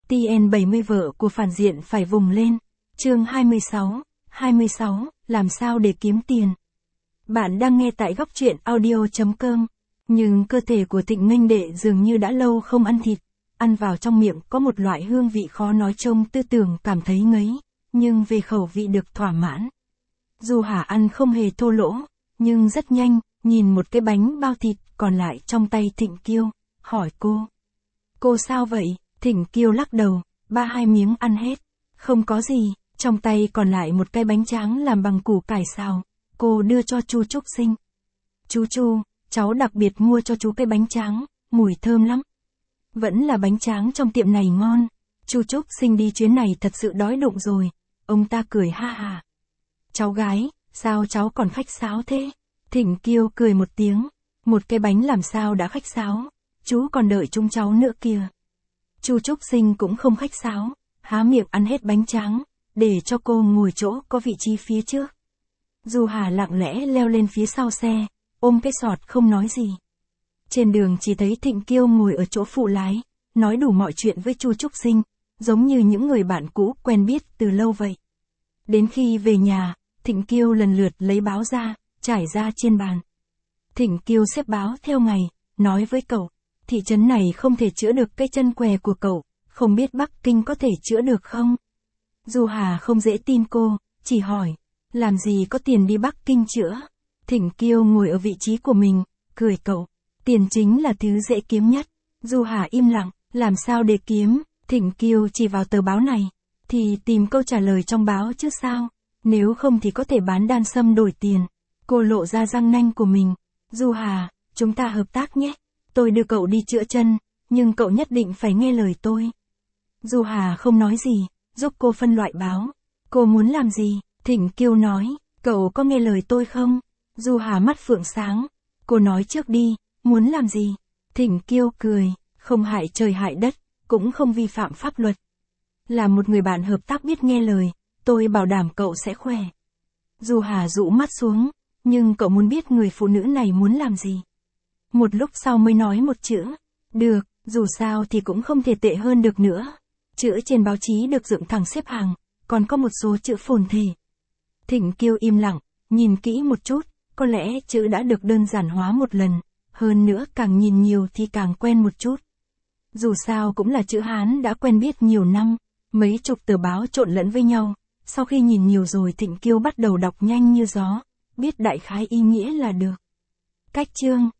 TN70 vợ của phản diện phải vùng lên. Chương 26, làm sao để kiếm tiền. Bạn đang nghe tại góc truyện audio.com. Nhưng cơ thể của Thịnh Minh Đệ dường như đã lâu không ăn thịt. Ăn vào trong miệng có một loại hương vị khó nói, trông tư tưởng cảm thấy ngấy, nhưng về khẩu vị được thỏa mãn. Du Hà ăn không hề thô lỗ, nhưng rất nhanh, nhìn một cái bánh bao thịt còn lại trong tay Thịnh Kiêu, hỏi cô. Cô sao vậy? Thịnh Kiêu lắc đầu, 3-2 miếng ăn hết. Không có gì, trong tay còn lại một cái bánh tráng làm bằng củ cải xào. Cô đưa cho Chu Trúc Sinh. Chú, cháu đặc biệt mua cho chú cái bánh tráng, mùi thơm lắm. Vẫn là bánh tráng trong tiệm này ngon. Chu Trúc Sinh đi chuyến này thật sự đói bụng rồi. Ông ta cười ha hà. Cháu gái, sao cháu còn khách sáo thế? Thịnh Kiêu cười một tiếng. Một cái bánh làm sao đã khách sáo, chú còn đợi chúng cháu nữa kìa. Chu Trúc Sinh cũng không khách sáo, há miệng ăn hết bánh tráng, để cho cô ngồi chỗ có vị trí phía trước. Du Hà lặng lẽ leo lên phía sau xe, ôm cái sọt không nói gì. Trên đường chỉ thấy Thịnh Kiêu ngồi ở chỗ phụ lái, nói đủ mọi chuyện với Chu Trúc Sinh, giống như những người bạn cũ quen biết từ lâu vậy. Đến khi về nhà, Thịnh Kiêu lần lượt lấy báo ra, trải ra trên bàn. Thịnh Kiêu xếp báo theo ngày, nói với cậu, thị trấn này không thể chữa được cái chân què của cậu, không biết Bắc Kinh có thể chữa được không? Du Hà không dễ tin cô, chỉ hỏi, làm gì có tiền đi Bắc Kinh chữa? Thịnh Kiêu ngồi ở vị trí của mình, cười cậu, tiền chính là thứ dễ kiếm nhất. Du Hà im lặng, làm sao để kiếm? Thịnh Kiêu chỉ vào tờ báo này, thì tìm câu trả lời trong báo chứ sao, nếu không thì có thể bán đan sâm đổi tiền. Cô lộ ra răng nanh của mình. Du Hà, chúng ta hợp tác nhé. Tôi đưa cậu đi chữa chân, nhưng cậu nhất định phải nghe lời tôi. Du Hà không nói gì, giúp cô phân loại báo. Cô muốn làm gì? Thịnh Kiêu nói, cậu có nghe lời tôi không? Du Hà mắt phượng sáng. Cô nói trước đi, muốn làm gì? Thịnh Kiêu cười, không hại trời hại đất, cũng không vi phạm pháp luật. Là một người bạn hợp tác biết nghe lời, tôi bảo đảm cậu sẽ khỏe. Du Hà dụ mắt xuống, nhưng cậu muốn biết người phụ nữ này muốn làm gì. Một lúc sau mới nói một chữ, được, dù sao thì cũng không thể tệ hơn được nữa. Chữ trên báo chí được dựng thẳng xếp hàng, còn có một số chữ phồn thể. Thịnh Kiêu im lặng, nhìn kỹ một chút, có lẽ chữ đã được đơn giản hóa một lần, hơn nữa càng nhìn nhiều thì càng quen một chút. Dù sao cũng là chữ Hán đã quen biết nhiều năm, mấy chục tờ báo trộn lẫn với nhau, sau khi nhìn nhiều rồi Thịnh Kiêu bắt đầu đọc nhanh như gió, biết đại khái ý nghĩa là được. Cách chương